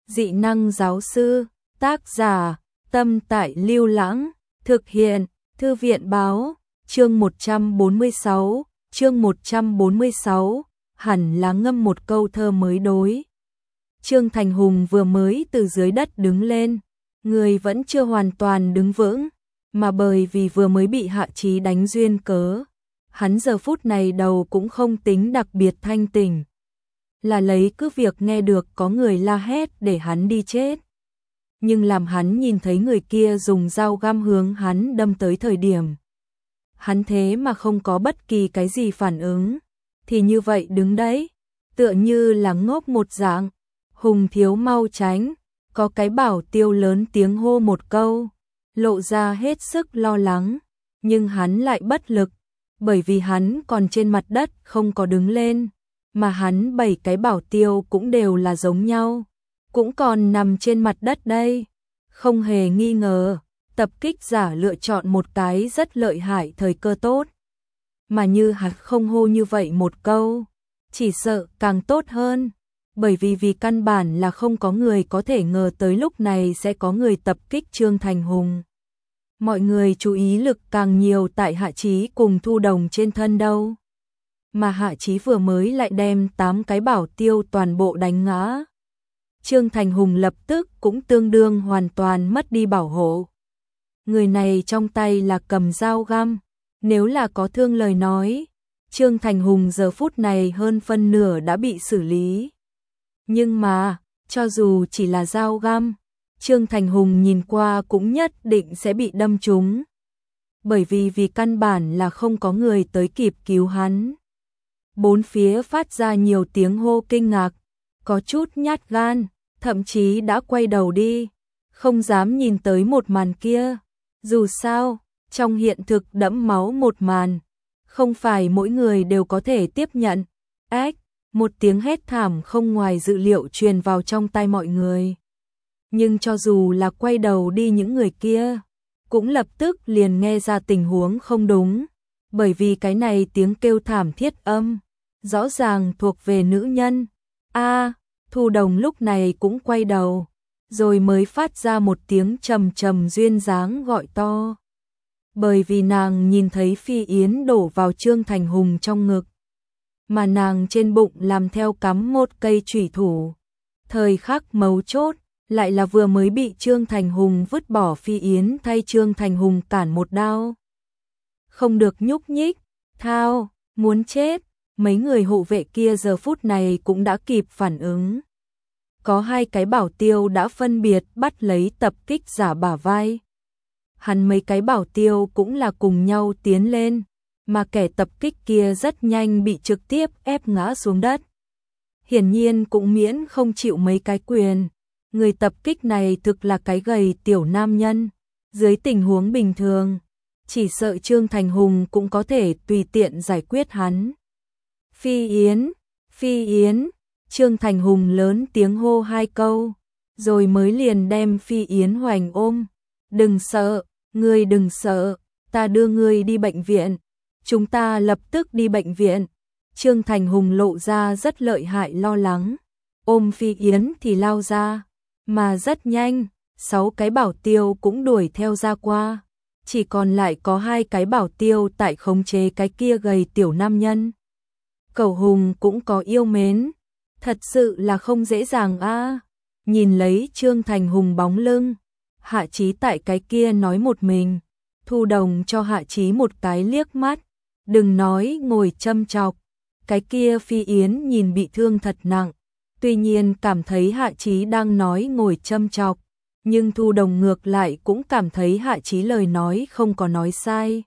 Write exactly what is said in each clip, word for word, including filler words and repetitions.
Dị năng giáo sư, tác giả, Tâm Tại Lưu Lãng, thực hiện, Thư viện báo, chương một trăm bốn mươi sáu, chương một trăm bốn mươi sáu, hẳn là ngâm một câu thơ mới đối. Trương Thành Hùng vừa mới từ dưới đất đứng lên, người vẫn chưa hoàn toàn đứng vững, mà bởi vì vừa mới bị Hạ Chí đánh duyên cớ, hắn giờ phút này đầu cũng không tính đặc biệt thanh tỉnh. Là lấy cứ việc nghe được có người la hét để hắn đi chết. Nhưng làm hắn nhìn thấy người kia dùng dao găm hướng hắn đâm tới thời điểm. Hắn thế mà không có bất kỳ cái gì phản ứng. Thì như vậy đứng đấy, tựa như là ngốc một dạng. Hùng thiếu mau tránh, có cái bảo tiêu lớn tiếng hô một câu, lộ ra hết sức lo lắng. Nhưng hắn lại bất lực, bởi vì hắn còn trên mặt đất không có đứng lên. Mà hắn bảy cái bảo tiêu cũng đều là giống nhau, cũng còn nằm trên mặt đất đây. Không hề nghi ngờ, tập kích giả lựa chọn một cái rất lợi hại thời cơ tốt. Mà như hắn không hô như vậy một câu, chỉ sợ càng tốt hơn. Bởi vì vì căn bản là không có người có thể ngờ tới lúc này sẽ có người tập kích Trương Thành Hùng. Mọi người chú ý lực càng nhiều tại Hạ Chí cùng Thu Đồng trên thân đâu. Mà Hạ Chí vừa mới lại đem tám cái bảo tiêu toàn bộ đánh ngã. Trương Thành Hùng lập tức cũng tương đương hoàn toàn mất đi bảo hộ. Người này trong tay là cầm dao găm, nếu là có thương lời nói, Trương Thành Hùng giờ phút này hơn phân nửa đã bị xử lý. Nhưng mà, cho dù chỉ là dao găm, Trương Thành Hùng nhìn qua cũng nhất định sẽ bị đâm trúng. Bởi vì vì căn bản là không có người tới kịp cứu hắn. Bốn phía phát ra nhiều tiếng hô kinh ngạc, có chút nhát gan, thậm chí đã quay đầu đi, không dám nhìn tới một màn kia. Dù sao, trong hiện thực đẫm máu một màn, không phải mỗi người đều có thể tiếp nhận. Ách, một tiếng hét thảm không ngoài dự liệu truyền vào trong tai mọi người. Nhưng cho dù là quay đầu đi những người kia, cũng lập tức liền nghe ra tình huống không đúng. Bởi vì cái này tiếng kêu thảm thiết âm, rõ ràng thuộc về nữ nhân. A, Thu Đồng lúc này cũng quay đầu, rồi mới phát ra một tiếng trầm trầm duyên dáng gọi to. Bởi vì nàng nhìn thấy Phi Yến đổ vào Trương Thành Hùng trong ngực, mà nàng trên bụng làm theo cắm một cây chủy thủ. Thời khắc mấu chốt, lại là vừa mới bị Trương Thành Hùng vứt bỏ Phi Yến thay Trương Thành Hùng cản một đao. Không được nhúc nhích, thao, muốn chết. Mấy người hộ vệ kia giờ phút này cũng đã kịp phản ứng. Có hai cái bảo tiêu đã phân biệt bắt lấy tập kích giả bả vai. Hắn mấy cái bảo tiêu cũng là cùng nhau tiến lên, mà kẻ tập kích kia rất nhanh bị trực tiếp ép ngã xuống đất. Hiển nhiên cũng miễn không chịu mấy cái quyền. Người tập kích này thực là cái gầy tiểu nam nhân. Dưới tình huống bình thường, chỉ sợ Trương Thành Hùng cũng có thể tùy tiện giải quyết hắn. Phi Yến, Phi Yến, Trương Thành Hùng lớn tiếng hô hai câu, rồi mới liền đem Phi Yến hoành ôm. Đừng sợ, ngươi đừng sợ, ta đưa ngươi đi bệnh viện, chúng ta lập tức đi bệnh viện. Trương Thành Hùng lộ ra rất lợi hại lo lắng, ôm Phi Yến thì lao ra, mà rất nhanh, sáu cái bảo tiêu cũng đuổi theo ra qua, chỉ còn lại có hai cái bảo tiêu tại khống chế cái kia gầy tiểu nam nhân. Cẩu Hùng cũng có yêu mến, thật sự là không dễ dàng a. À. Nhìn lấy Trương Thành Hùng bóng lưng, Hạ Chí tại cái kia nói một mình. Thu Đồng cho Hạ Chí một cái liếc mắt, đừng nói ngồi châm chọc. Cái kia Phi Yến nhìn bị thương thật nặng, tuy nhiên cảm thấy Hạ Chí đang nói ngồi châm chọc, nhưng Thu Đồng ngược lại cũng cảm thấy Hạ Chí lời nói không có nói sai.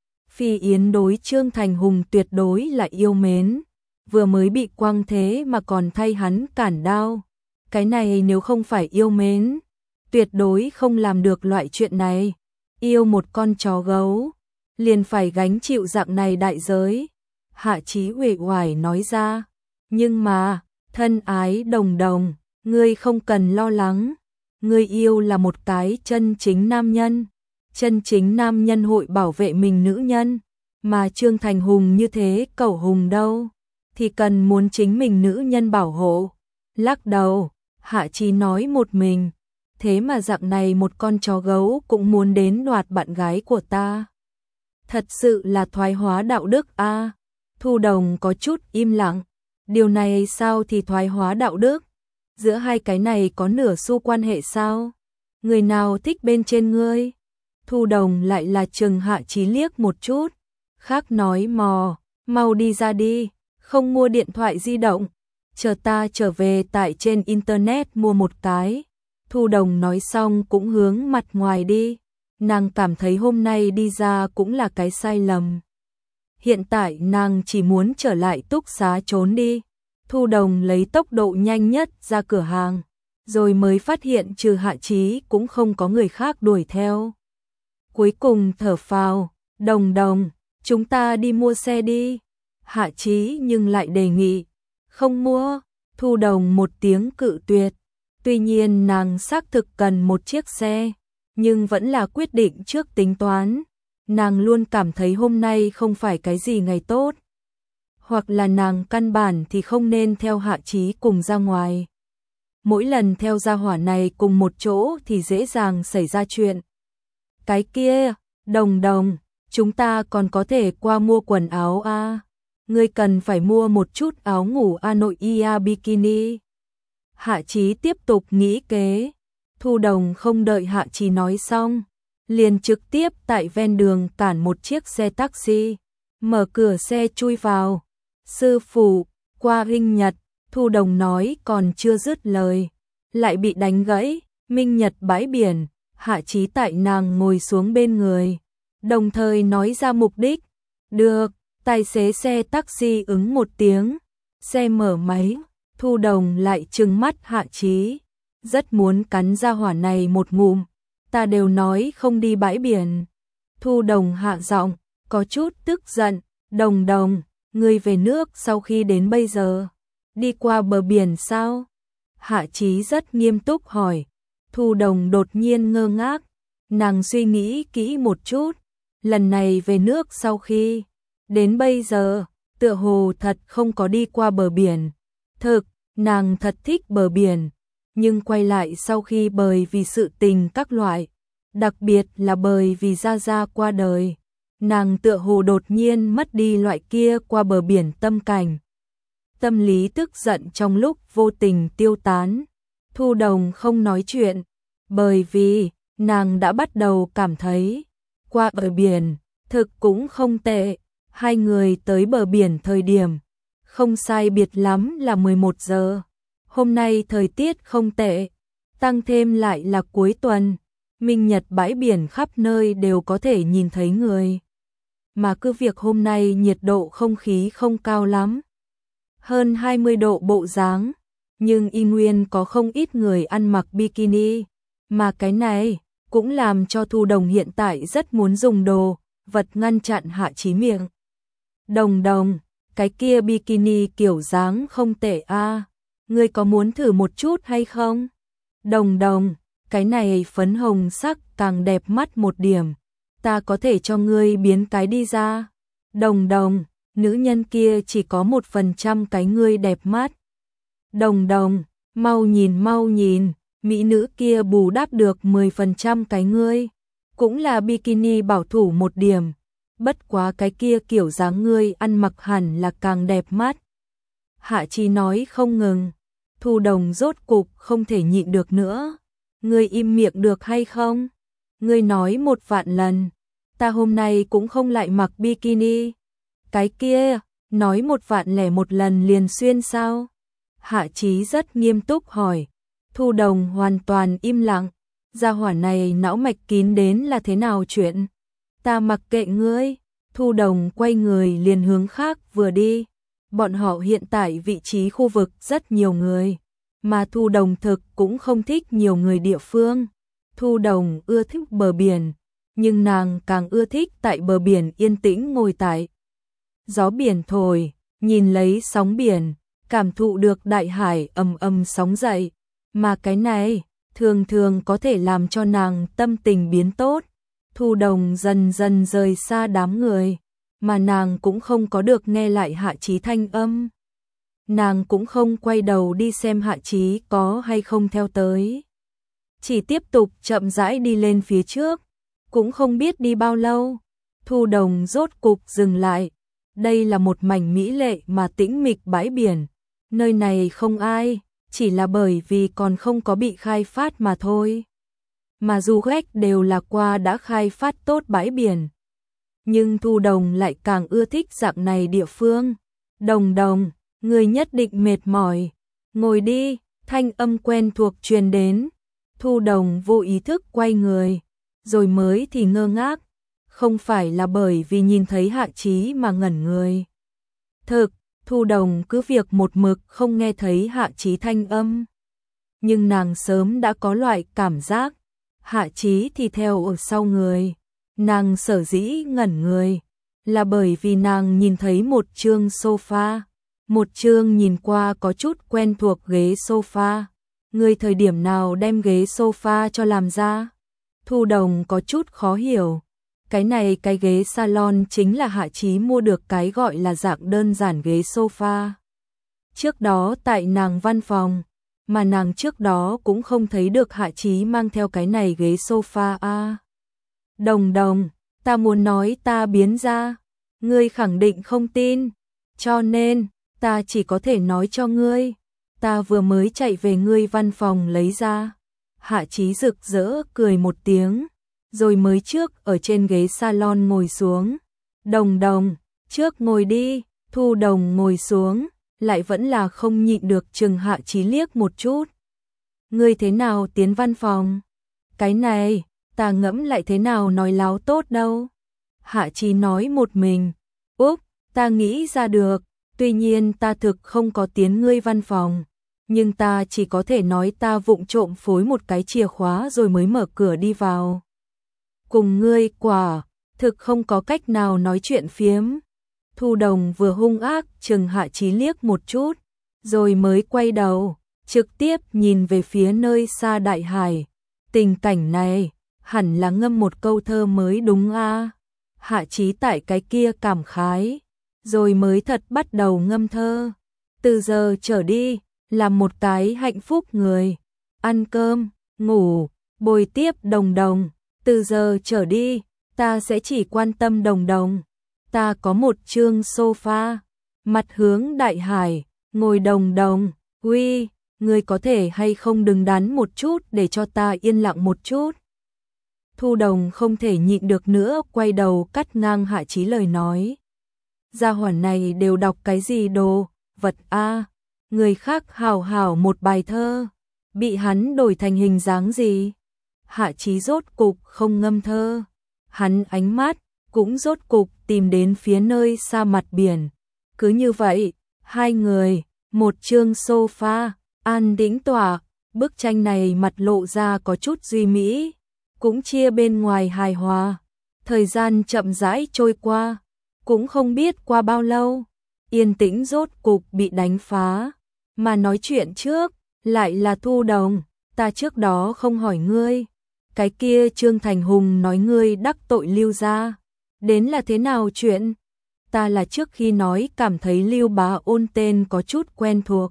Phi Yến đối Trương Thành Hùng tuyệt đối là yêu mến, vừa mới bị quăng thế mà còn thay hắn cản đao. Cái này nếu không phải yêu mến, tuyệt đối không làm được loại chuyện này. Yêu một con chó gấu, liền phải gánh chịu dạng này đại giới. Hạ Chí uể oải nói ra, nhưng mà, thân ái đồng đồng, ngươi không cần lo lắng. Ngươi yêu là một cái chân chính nam nhân. Chân chính nam nhân hội bảo vệ mình nữ nhân, mà Trương Thành Hùng như thế Cẩu Hùng đâu, thì cần muốn chính mình nữ nhân bảo hộ. Lắc đầu, Hạ Chí nói một mình, thế mà dạng này một con chó gấu cũng muốn đến đoạt bạn gái của ta. Thật sự là thoái hóa đạo đức a. À. Thu Đồng có chút im lặng, điều này sao thì thoái hóa đạo đức? Giữa hai cái này có nửa xu quan hệ sao? Người nào thích bên trên ngươi? Thu Đồng lại là chừng Hạ Chí liếc một chút, khác nói mò, mau đi ra đi, không mua điện thoại di động, chờ ta trở về tại trên internet mua một cái. Thu Đồng nói xong cũng hướng mặt ngoài đi, nàng cảm thấy hôm nay đi ra cũng là cái sai lầm. Hiện tại nàng chỉ muốn trở lại túc xá trốn đi. Thu Đồng lấy tốc độ nhanh nhất ra cửa hàng, rồi mới phát hiện trừ Hạ Chí cũng không có người khác đuổi theo. Cuối cùng thở phào, Đồng Đồng, chúng ta đi mua xe đi. Hạ Chí nhưng lại đề nghị, không mua. Thu Đồng một tiếng cự tuyệt. Tuy nhiên nàng xác thực cần một chiếc xe, nhưng vẫn là quyết định trước tính toán. Nàng luôn cảm thấy hôm nay không phải cái gì ngày tốt. Hoặc là nàng căn bản thì không nên theo Hạ Chí cùng ra ngoài. Mỗi lần theo gia hỏa này cùng một chỗ thì dễ dàng xảy ra chuyện. Cái kia, Đồng Đồng, chúng ta còn có thể qua mua quần áo a. À. Ngươi cần phải mua một chút áo ngủ a nội ia bikini. Hạ Chí tiếp tục nghĩ kế. Thu Đồng không đợi Hạ Chí nói xong, liền trực tiếp tại ven đường cản một chiếc xe taxi, mở cửa xe chui vào. Sư phụ, qua Minh Nhật. Thu Đồng nói còn chưa dứt lời, lại bị đánh gãy. Minh Nhật bãi biển. Hạ Chí tại nàng ngồi xuống bên người, đồng thời nói ra mục đích. Được. Tài xế xe taxi ứng một tiếng, xe mở máy. Thu Đồng lại trừng mắt Hạ Chí, rất muốn cắn ra hỏa này một ngụm. Ta đều nói không đi bãi biển. Thu Đồng hạ giọng, có chút tức giận. Đồng Đồng, ngươi về nước sau khi đến bây giờ, đi qua bờ biển sao? Hạ Chí rất nghiêm túc hỏi. Thu Đồng đột nhiên ngơ ngác, nàng suy nghĩ kỹ một chút. Lần này về nước sau khi đến bây giờ, tựa hồ thật không có đi qua bờ biển. Thực, nàng thật thích bờ biển, nhưng quay lại sau khi bởi vì sự tình các loại, đặc biệt là bởi vì Gia Gia qua đời, nàng tựa hồ đột nhiên mất đi loại kia qua bờ biển tâm cảnh. Tâm lý tức giận trong lúc vô tình tiêu tán. Thu Đồng không nói chuyện, bởi vì nàng đã bắt đầu cảm thấy qua bờ biển thực cũng không tệ. Hai người tới bờ biển thời điểm không sai biệt lắm là mười một giờ. Hôm nay thời tiết không tệ, tăng thêm lại là cuối tuần, Minh Nhật bãi biển khắp nơi đều có thể nhìn thấy người. Mà cứ việc hôm nay nhiệt độ không khí không cao lắm, hơn hai mươi độ bộ dáng, nhưng y nguyên có không ít người ăn mặc bikini, mà cái này cũng làm cho Thu Đồng hiện tại rất muốn dùng đồ vật ngăn chặn Hạ Chí miệng. Đồng Đồng, cái kia bikini kiểu dáng không tệ a, à. Ngươi có muốn thử một chút hay không? Đồng Đồng, cái này phấn hồng sắc càng đẹp mắt một điểm, ta có thể cho ngươi biến cái đi ra. Đồng Đồng, nữ nhân kia chỉ có một phần trăm cái ngươi đẹp mắt. Đồng Đồng, mau nhìn mau nhìn, mỹ nữ kia bù đắp được mười phần trăm cái ngươi, cũng là bikini bảo thủ một điểm. Bất quá cái kia kiểu dáng ngươi ăn mặc hẳn là càng đẹp mắt. Hạ Chí nói không ngừng. Thu Đồng rốt cục không thể nhịn được nữa. Ngươi im miệng được hay không? Ngươi nói một vạn lần, ta hôm nay cũng không lại mặc bikini. Cái kia, nói một vạn lẻ một lần liền xuyên sao? Hạ Chí rất nghiêm túc hỏi. Thu Đồng hoàn toàn im lặng. Gia hỏa này não mạch kín đến là thế nào chuyện? Ta mặc kệ ngươi. Thu Đồng quay người liền hướng khác vừa đi. Bọn họ hiện tại vị trí khu vực rất nhiều người, mà Thu Đồng thực cũng không thích nhiều người địa phương. Thu Đồng ưa thích bờ biển, nhưng nàng càng ưa thích tại bờ biển yên tĩnh ngồi tại. Gió biển thổi, nhìn lấy sóng biển, cảm thụ được đại hải ầm ầm sóng dậy, mà cái này thường thường có thể làm cho nàng tâm tình biến tốt. Thu Đồng dần dần rời xa đám người, mà nàng cũng không có được nghe lại Hạ Chí thanh âm. nàng cũng không quay đầu đi xem Hạ Chí có hay không theo tới. Chỉ tiếp tục chậm rãi đi lên phía trước, cũng không biết đi bao lâu, Thu Đồng rốt cục dừng lại. Đây là một mảnh mỹ lệ mà tĩnh mịch bãi biển, nơi này không ai, chỉ là bởi vì còn không có bị khai phát mà thôi. Mà du khách đều là qua đã khai phát tốt bãi biển. Nhưng Thu Đồng lại càng ưa thích dạng này địa phương. Đồng Đồng, người nhất định mệt mỏi, ngồi đi, thanh âm quen thuộc truyền đến. Thu Đồng vô ý thức quay người, rồi mới thì ngơ ngác, không phải là bởi vì nhìn thấy Hạ Chí mà ngẩn người. Thực, Thu Đồng cứ việc một mực không nghe thấy Hạ Chí thanh âm. Nhưng nàng sớm đã có loại cảm giác, Hạ Chí thì theo ở sau người. Nàng sở dĩ ngẩn người, là bởi vì nàng nhìn thấy một chương sofa, một chương nhìn qua có chút quen thuộc ghế sofa. Người thời điểm nào đem ghế sofa cho làm ra? Thu Đồng có chút khó hiểu. Cái này cái ghế salon chính là Hạ Chí mua được cái gọi là dạng đơn giản ghế sofa. Trước đó tại nàng văn phòng, mà nàng trước đó cũng không thấy được Hạ Chí mang theo cái này ghế sofa a. À, Đồng Đồng, ta muốn nói ta biến ra, ngươi khẳng định không tin, cho nên ta chỉ có thể nói cho ngươi, ta vừa mới chạy về ngươi văn phòng lấy ra. Hạ Chí rực rỡ cười một tiếng, rồi mới trước ở trên ghế salon ngồi xuống. Đồng Đồng, trước ngồi đi. Thu Đồng ngồi xuống, lại vẫn là không nhịn được chừng Hạ Chí liếc một chút. Ngươi thế nào tiến văn phòng? Cái này, ta ngẫm lại thế nào nói láo tốt đâu. Hạ Chí nói một mình. Úp, ta nghĩ ra được, tuy nhiên ta thực không có tiến ngươi văn phòng, nhưng ta chỉ có thể nói ta vụng trộm phối một cái chìa khóa rồi mới mở cửa đi vào. Cùng ngươi quả, thực không có cách nào nói chuyện phiếm. Thu Đồng vừa hung ác chừng Hạ Chí liếc một chút, rồi mới quay đầu, trực tiếp nhìn về phía nơi xa đại hải. Tình cảnh này, hẳn là ngâm một câu thơ mới đúng a. À? Hạ Chí tại cái kia cảm khái, rồi mới thật bắt đầu ngâm thơ. Từ giờ trở đi, là một cái hạnh phúc người. Ăn cơm, ngủ, bồi tiếp Đồng Đồng. Từ giờ trở đi, ta sẽ chỉ quan tâm Đồng Đồng. Ta có một chương sofa, mặt hướng đại hải, ngồi Đồng Đồng. Uy, ngươi có thể hay không đừng đắn một chút để cho ta yên lặng một chút. Thu Đồng không thể nhịn được nữa, quay đầu cắt ngang Hạ Chí lời nói. Gia hỏa này đều đọc cái gì đồ, vật a, à, người khác hào hào một bài thơ, bị hắn đổi thành hình dáng gì? Hạ Chí rốt cục không ngâm thơ, hắn ánh mắt cũng rốt cục tìm đến phía nơi xa mặt biển. Cứ như vậy, hai người, một chương sofa, an tĩnh tỏa, bức tranh này mặt lộ ra có chút duy mỹ, cũng chia bên ngoài hài hòa. Thời gian chậm rãi trôi qua, cũng không biết qua bao lâu, yên tĩnh rốt cục bị đánh phá, mà nói chuyện trước lại là Thu Đồng. Ta trước đó không hỏi ngươi, cái kia Trương Thành Hùng nói ngươi đắc tội Lưu gia, đến là thế nào chuyện? Ta là trước khi nói cảm thấy Lưu Bá Ôn tên có chút quen thuộc.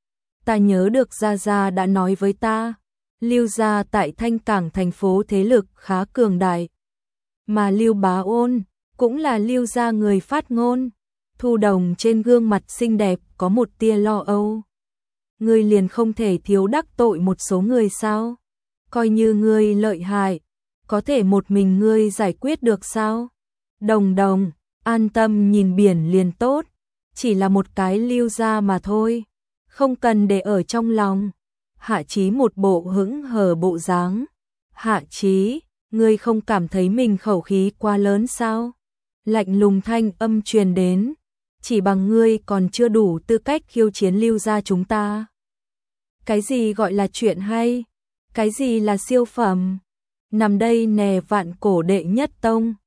Ta nhớ được Gia Gia đã nói với ta, Lưu gia tại Thanh Cảng thành phố thế lực khá cường đại, mà Lưu Bá Ôn cũng là Lưu gia người phát ngôn. Thu Đồng trên gương mặt xinh đẹp có một tia lo âu. Ngươi liền không thể thiếu đắc tội một số người sao? Coi như ngươi lợi hại, có thể một mình ngươi giải quyết được sao? Đồng Đồng, an tâm nhìn biển liền tốt, chỉ là một cái Lưu gia mà thôi, không cần để ở trong lòng. Hạ Chí một bộ hững hờ bộ dáng. Hạ Chí, ngươi không cảm thấy mình khẩu khí quá lớn sao? Lạnh lùng thanh âm truyền đến, chỉ bằng ngươi còn chưa đủ tư cách khiêu chiến Lưu gia chúng ta. Cái gì gọi là chuyện hay? Cái gì là siêu phẩm? Nằm đây nè vạn cổ đệ nhất tông,